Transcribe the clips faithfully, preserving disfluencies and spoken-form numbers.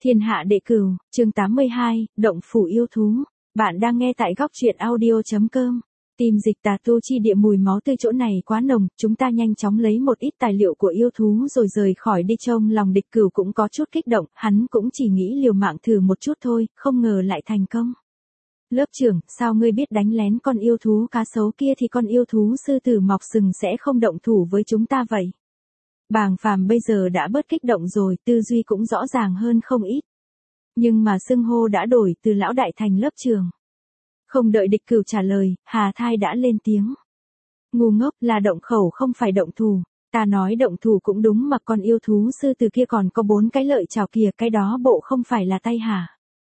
Thiên hạ đệ cửu, chương tám mươi hai, động phủ yêu thú. Bạn đang nghe tại góc truyện audio chấm com. Tìm dịch tà tu chi địa, mùi máu tươi chỗ này quá nồng, chúng ta nhanh chóng lấy một ít tài liệu của yêu thú rồi rời khỏi đi. Trông lòng địch cửu cũng có chút kích động, hắn cũng chỉ nghĩ liều mạng thử một chút thôi, không ngờ lại thành công. Lớp trưởng, sao ngươi biết đánh lén con yêu thú cá sấu kia thì con yêu thú sư tử mọc sừng sẽ không động thủ với chúng ta vậy? Bàng Phàm bây giờ đã bớt kích động rồi, tư duy cũng rõ ràng hơn không ít. Nhưng mà xưng hô đã đổi từ lão đại thành lớp trưởng. Không đợi địch cửu trả lời, Hà Thai đã lên tiếng. Ngu ngốc, là động khẩu không phải động thủ. Ta nói động thủ cũng đúng, mà con yêu thú sư tử kia còn có bốn cái lợi chảo kìa, cái đó bộ không phải là tay hả?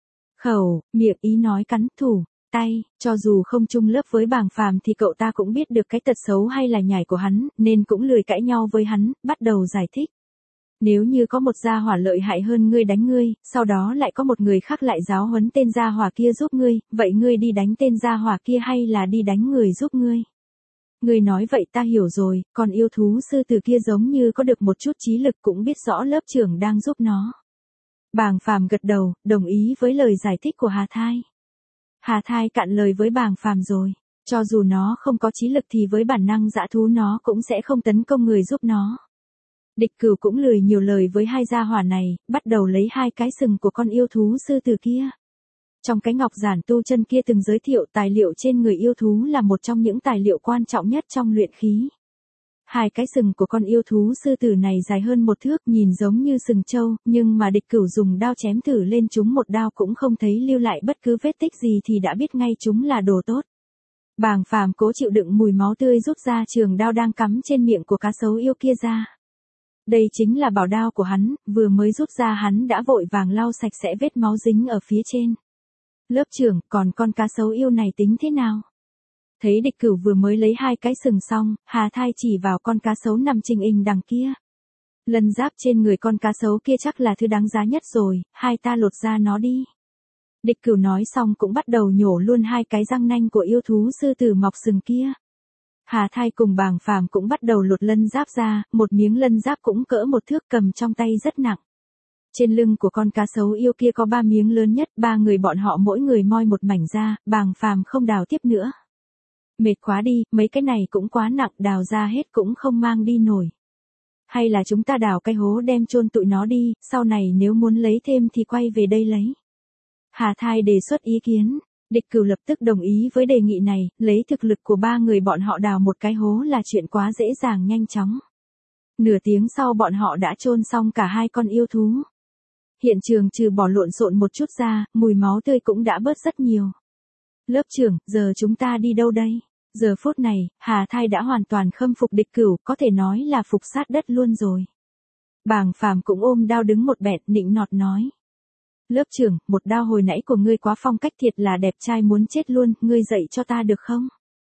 Khẩu, miệng ý nói cắn, thủ, tay. Cho dù không chung lớp với Bàng Phàm thì cậu ta cũng biết được cái tật xấu hay là nhảy của hắn, nên cũng lười cãi nhau với hắn, bắt đầu giải thích. Nếu như có một gia hỏa lợi hại hơn ngươi đánh ngươi, sau đó lại có một người khác lại giáo huấn tên gia hỏa kia giúp ngươi, vậy ngươi đi đánh tên gia hỏa kia hay là đi đánh người giúp ngươi? Ngươi nói vậy ta hiểu rồi, còn yêu thú sư tử kia giống như có được một chút trí lực, cũng biết rõ lớp trưởng đang giúp nó. Bàng Phàm gật đầu, đồng ý với lời giải thích của Hà Thai. Hà Thai cạn lời với Bàng Phàm rồi, cho dù nó không có trí lực thì với bản năng dã thú nó cũng sẽ không tấn công người giúp nó. Địch Cửu cũng lười nhiều lời với hai gia hỏa này, bắt đầu lấy hai cái sừng của con yêu thú sư tử kia. Trong cái ngọc giản tu chân kia từng giới thiệu, tài liệu trên người yêu thú là một trong những tài liệu quan trọng nhất trong luyện khí. Hai cái sừng của con yêu thú sư tử này dài hơn một thước, nhìn giống như sừng trâu, nhưng mà Địch Cửu dùng đao chém thử lên chúng một đao cũng không thấy lưu lại bất cứ vết tích gì thì đã biết ngay chúng là đồ tốt. Bàng Phàm cố chịu đựng mùi máu tươi rút ra trường đao đang cắm trên miệng của cá sấu yêu kia ra. Đây chính là bảo đao của hắn, vừa mới rút ra hắn đã vội vàng lau sạch sẽ vết máu dính ở phía trên. Lớp trưởng, còn con cá sấu yêu này tính thế nào? Thấy Địch Cửu vừa mới lấy hai cái sừng xong, Hà Thai chỉ vào con cá sấu nằm trình hình đằng kia. Lân giáp trên người con cá sấu kia chắc là thứ đáng giá nhất rồi, hai ta lột ra nó đi. Địch Cửu nói xong cũng bắt đầu nhổ luôn hai cái răng nanh của yêu thú sư tử mọc sừng kia. Hà Thai cùng Bàng Phàm cũng bắt đầu lột lân giáp ra, một miếng lân giáp cũng cỡ một thước, cầm trong tay rất nặng. Trên lưng của con cá sấu yêu kia có ba miếng lớn nhất, ba người bọn họ mỗi người moi một mảnh ra, Bàng Phàm không đào tiếp nữa. Mệt quá đi, mấy cái này cũng quá nặng, đào ra hết cũng không mang đi nổi. Hay là chúng ta đào cái hố đem chôn tụi nó đi, sau này nếu muốn lấy thêm thì quay về đây lấy. Hà Thai đề xuất ý kiến. Địch Cửu lập tức đồng ý với đề nghị này, lấy thực lực của ba người bọn họ đào một cái hố là chuyện quá dễ dàng nhanh chóng. Nửa tiếng sau bọn họ đã chôn xong cả hai con yêu thú. Hiện trường trừ bỏ lộn xộn một chút ra, mùi máu tươi cũng đã bớt rất nhiều. Lớp trưởng, giờ chúng ta đi đâu đây? Giờ phút này, Hà Thai đã hoàn toàn khâm phục Địch Cửu, có thể nói là phục sát đất luôn rồi. Bàng Phàm cũng ôm đao đứng một bẹt, nịnh nọt nói. Lớp trưởng, một đao hồi nãy của ngươi quá phong cách, thiệt là đẹp trai muốn chết luôn, ngươi dạy cho ta được không?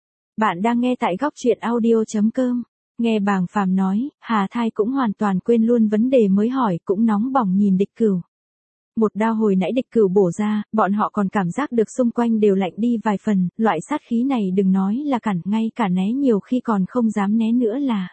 Bạn đang nghe tại góc truyện audio chấm com. Nghe Bàng Phàm nói, Hà Thai cũng hoàn toàn quên luôn vấn đề mới hỏi, cũng nóng bỏng nhìn Địch Cửu. Một đao hồi nãy Địch Cửu bổ ra, bọn họ còn cảm giác được xung quanh đều lạnh đi vài phần, loại sát khí này đừng nói là cản, ngay cả né nhiều khi còn không dám né nữa là.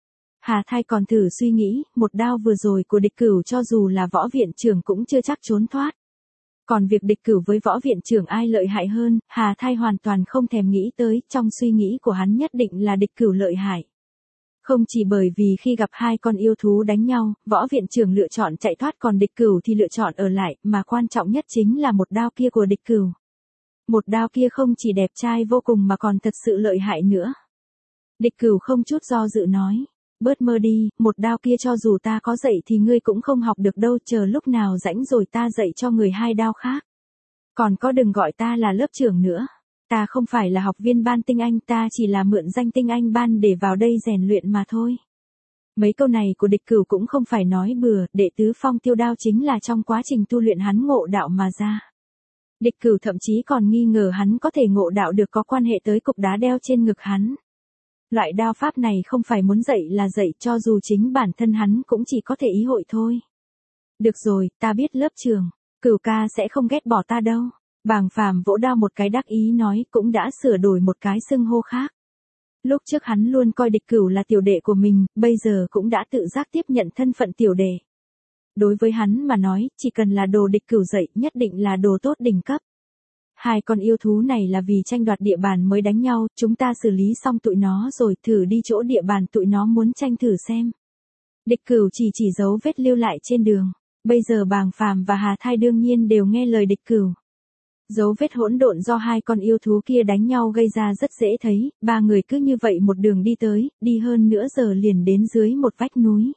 Hà Thai còn thử suy nghĩ, một đao vừa rồi của Địch Cửu cho dù là võ viện trưởng cũng chưa chắc trốn thoát. Còn việc Địch Cửu với võ viện trưởng ai lợi hại hơn, Hà Thai hoàn toàn không thèm nghĩ tới, trong suy nghĩ của hắn nhất định là Địch Cửu lợi hại. Không chỉ bởi vì khi gặp hai con yêu thú đánh nhau, võ viện trưởng lựa chọn chạy thoát còn Địch Cửu thì lựa chọn ở lại, mà quan trọng nhất chính là một đao kia của Địch Cửu. Một đao kia không chỉ đẹp trai vô cùng mà còn thật sự lợi hại nữa. Địch Cửu không chút do dự nói. Bớt mơ đi, một đao kia cho dù ta có dạy thì ngươi cũng không học được đâu, chờ lúc nào rảnh rồi ta dạy cho người hai đao khác. Còn có đừng gọi ta là lớp trưởng nữa. Ta không phải là học viên ban tinh anh, ta chỉ là mượn danh tinh anh ban để vào đây rèn luyện mà thôi. Mấy câu này của Địch Cửu cũng không phải nói bừa, đệ tứ phong tiêu đao chính là trong quá trình tu luyện hắn ngộ đạo mà ra. Địch Cửu thậm chí còn nghi ngờ hắn có thể ngộ đạo được có quan hệ tới cục đá đeo trên ngực hắn. Loại đao pháp này không phải muốn dạy là dạy, cho dù chính bản thân hắn cũng chỉ có thể ý hội thôi. Được rồi, ta biết lớp trưởng, Cửu ca sẽ không ghét bỏ ta đâu. Bàng Phàm vỗ đao một cái đắc ý nói, cũng đã sửa đổi một cái xưng hô khác. Lúc trước hắn luôn coi Địch Cửu là tiểu đệ của mình, bây giờ cũng đã tự giác tiếp nhận thân phận tiểu đệ. Đối với hắn mà nói, chỉ cần là đồ địch cửu dạy, nhất định là đồ tốt đỉnh cấp. Hai con yêu thú này là vì tranh đoạt địa bàn mới đánh nhau, chúng ta xử lý xong tụi nó rồi thử đi chỗ địa bàn tụi nó muốn tranh thử xem. Địch cửu chỉ chỉ dấu vết lưu lại trên đường. Bây giờ Bàng Phàm và Hà Thai đương nhiên đều nghe lời địch cửu. Dấu vết hỗn độn do hai con yêu thú kia đánh nhau gây ra rất dễ thấy, ba người cứ như vậy một đường đi tới, đi hơn nửa giờ liền đến dưới một vách núi.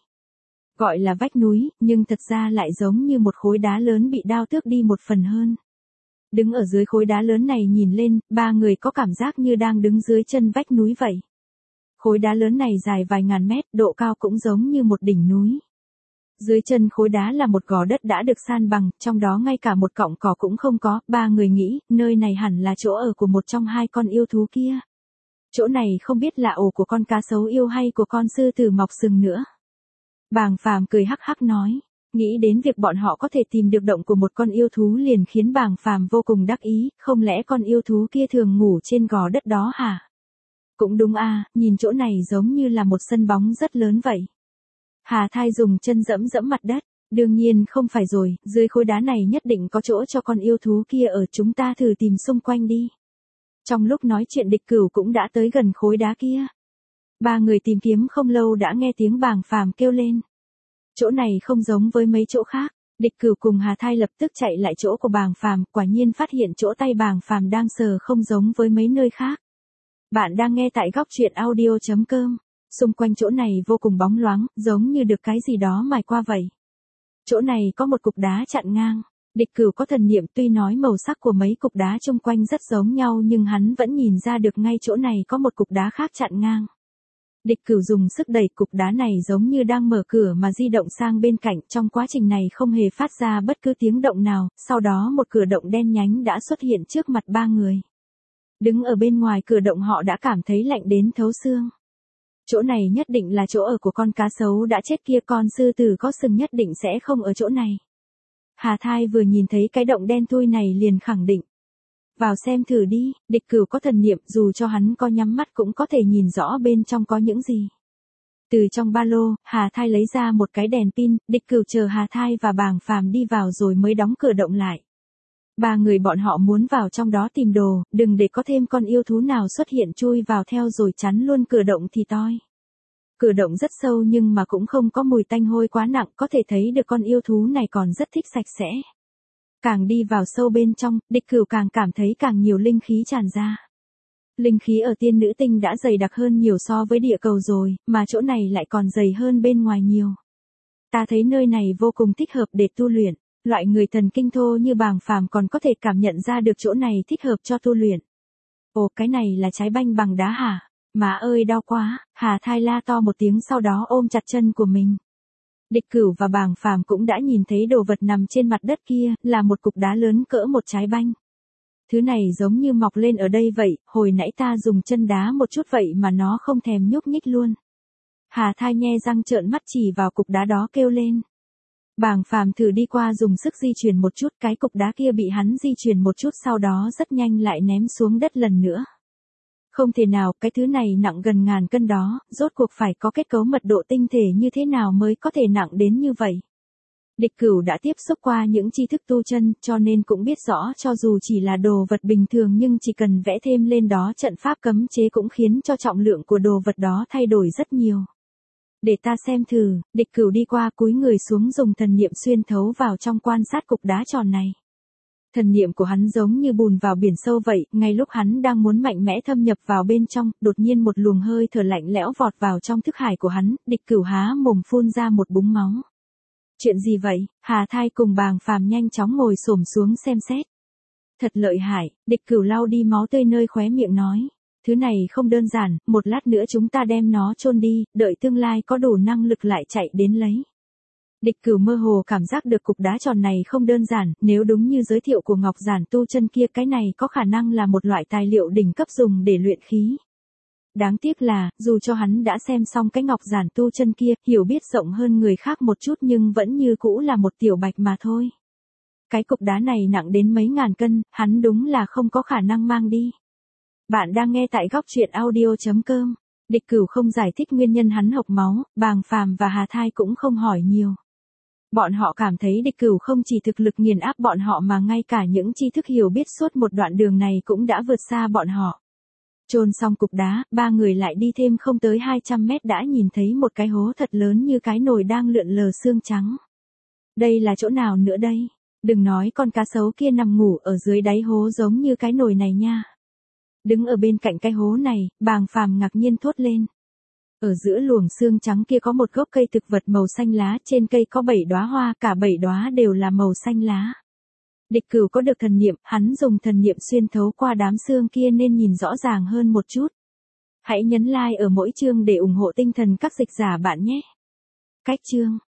Gọi là vách núi, nhưng thật ra lại giống như một khối đá lớn bị đao tước đi một phần hơn. Đứng ở dưới khối đá lớn này nhìn lên, ba người có cảm giác như đang đứng dưới chân vách núi vậy. Khối đá lớn này dài vài ngàn mét, độ cao cũng giống như một đỉnh núi. Dưới chân khối đá là một gò đất đã được san bằng, trong đó ngay cả một cọng cỏ cũng không có, ba người nghĩ, nơi này hẳn là chỗ ở của một trong hai con yêu thú kia. Chỗ này không biết là ổ của con cá sấu yêu hay của con sư tử mọc sừng nữa. Bàng Phàm cười hắc hắc nói, nghĩ đến việc bọn họ có thể tìm được động của một con yêu thú liền khiến Bàng Phàm vô cùng đắc ý, không lẽ con yêu thú kia thường ngủ trên gò đất đó hả? Cũng đúng à, nhìn chỗ này giống như là một sân bóng rất lớn vậy. Hà Thai dùng chân dẫm dẫm mặt đất, đương nhiên không phải rồi, dưới khối đá này nhất định có chỗ cho con yêu thú kia ở, chúng ta thử tìm xung quanh đi. Trong lúc nói chuyện địch cửu cũng đã tới gần khối đá kia. Ba người tìm kiếm không lâu đã nghe tiếng Bàng Phàm kêu lên. Chỗ này không giống với mấy chỗ khác, địch cửu cùng Hà Thai lập tức chạy lại chỗ của Bàng Phàm, quả nhiên phát hiện chỗ tay Bàng Phàm đang sờ không giống với mấy nơi khác. Bạn đang nghe tại góc truyện audio chấm com. Xung quanh chỗ này vô cùng bóng loáng, giống như được cái gì đó mài qua vậy. Chỗ này có một cục đá chặn ngang. Địch cửu có thần niệm, tuy nói màu sắc của mấy cục đá chung quanh rất giống nhau nhưng hắn vẫn nhìn ra được ngay chỗ này có một cục đá khác chặn ngang. Địch cửu dùng sức đẩy cục đá này giống như đang mở cửa mà di động sang bên cạnh, trong quá trình này không hề phát ra bất cứ tiếng động nào, sau đó một cửa động đen nhánh đã xuất hiện trước mặt ba người. Đứng ở bên ngoài cửa động họ đã cảm thấy lạnh đến thấu xương. Chỗ này nhất định là chỗ ở của con cá sấu đã chết kia, con sư tử có sừng nhất định sẽ không ở chỗ này. Hà Thai vừa nhìn thấy cái động đen thui này liền khẳng định. Vào xem thử đi, địch cửu có thần niệm, dù cho hắn có nhắm mắt cũng có thể nhìn rõ bên trong có những gì. Từ trong ba lô, Hà Thai lấy ra một cái đèn pin, địch cửu chờ Hà Thai và Bàng Phàm đi vào rồi mới đóng cửa động lại. Ba người bọn họ muốn vào trong đó tìm đồ, đừng để có thêm con yêu thú nào xuất hiện chui vào theo rồi chắn luôn cửa động thì toi. Cửa động rất sâu nhưng mà cũng không có mùi tanh hôi quá nặng, có thể thấy được con yêu thú này còn rất thích sạch sẽ. Càng đi vào sâu bên trong, địch cửu càng cảm thấy càng nhiều linh khí tràn ra. Linh khí ở tiên nữ tinh đã dày đặc hơn nhiều so với địa cầu rồi, mà chỗ này lại còn dày hơn bên ngoài nhiều. Ta thấy nơi này vô cùng thích hợp để tu luyện. Loại người thần kinh thô như Bàng Phàm còn có thể cảm nhận ra được chỗ này thích hợp cho tu luyện. Ồ, cái này là trái banh bằng đá hả? Má ơi đau quá, Hà Thai la to một tiếng sau đó ôm chặt chân của mình. Địch cửu và Bàng Phàm cũng đã nhìn thấy đồ vật nằm trên mặt đất kia, là một cục đá lớn cỡ một trái banh. Thứ này giống như mọc lên ở đây vậy, hồi nãy ta dùng chân đá một chút vậy mà nó không thèm nhúc nhích luôn. Hà Thai nhe răng trợn mắt chỉ vào cục đá đó kêu lên. Bàng Phàm thử đi qua dùng sức di chuyển một chút, cái cục đá kia bị hắn di chuyển một chút sau đó rất nhanh lại ném xuống đất lần nữa. Không thể nào, cái thứ này nặng gần ngàn cân đó, rốt cuộc phải có kết cấu mật độ tinh thể như thế nào mới có thể nặng đến như vậy. Địch cửu đã tiếp xúc qua những tri thức tu chân, cho nên cũng biết rõ cho dù chỉ là đồ vật bình thường nhưng chỉ cần vẽ thêm lên đó trận pháp cấm chế cũng khiến cho trọng lượng của đồ vật đó thay đổi rất nhiều. Để ta xem thử, địch cửu đi qua cúi người xuống dùng thần niệm xuyên thấu vào trong quan sát cục đá tròn này. Thần niệm của hắn giống như bùn vào biển sâu vậy, ngay lúc hắn đang muốn mạnh mẽ thâm nhập vào bên trong, đột nhiên một luồng hơi thở lạnh lẽo vọt vào trong thức hải của hắn, địch cửu há mồm phun ra một búng máu. Chuyện gì vậy? Hà Thai cùng Bàng Phàm nhanh chóng ngồi xổm xuống xem xét. Thật lợi hại, địch cửu lau đi máu tươi nơi khóe miệng nói. Thứ này không đơn giản, một lát nữa chúng ta đem nó chôn đi, đợi tương lai có đủ năng lực lại chạy đến lấy. Địch cửu mơ hồ cảm giác được cục đá tròn này không đơn giản, nếu đúng như giới thiệu của Ngọc Giản tu chân kia, cái này có khả năng là một loại tài liệu đỉnh cấp dùng để luyện khí. Đáng tiếc là, dù cho hắn đã xem xong cái Ngọc Giản tu chân kia, hiểu biết rộng hơn người khác một chút nhưng vẫn như cũ là một tiểu bạch mà thôi. Cái cục đá này nặng đến mấy ngàn cân, hắn đúng là không có khả năng mang đi. Bạn đang nghe tại góc truyện audio chấm com. Địch cửu không giải thích nguyên nhân hắn hộc máu, Bàng Phàm và Hà Thai cũng không hỏi nhiều. Bọn họ cảm thấy địch cửu không chỉ thực lực nghiền áp bọn họ mà ngay cả những tri thức hiểu biết suốt một đoạn đường này cũng đã vượt xa bọn họ. Chôn xong cục đá, ba người lại đi thêm không tới hai trăm mét đã nhìn thấy một cái hố thật lớn như cái nồi đang lượn lờ xương trắng. Đây là chỗ nào nữa đây? Đừng nói con cá sấu kia nằm ngủ ở dưới đáy hố giống như cái nồi này nha. Đứng ở bên cạnh cái hố này, Bàng Phàm ngạc nhiên thốt lên. Ở giữa luồng xương trắng kia có một gốc cây thực vật màu xanh lá, trên cây có bảy đóa hoa, cả bảy đóa đều là màu xanh lá. Địch Cửu có được thần niệm, hắn dùng thần niệm xuyên thấu qua đám xương kia nên nhìn rõ ràng hơn một chút. Hãy nhấn like ở mỗi chương để ủng hộ tinh thần các dịch giả bạn nhé. Cách chương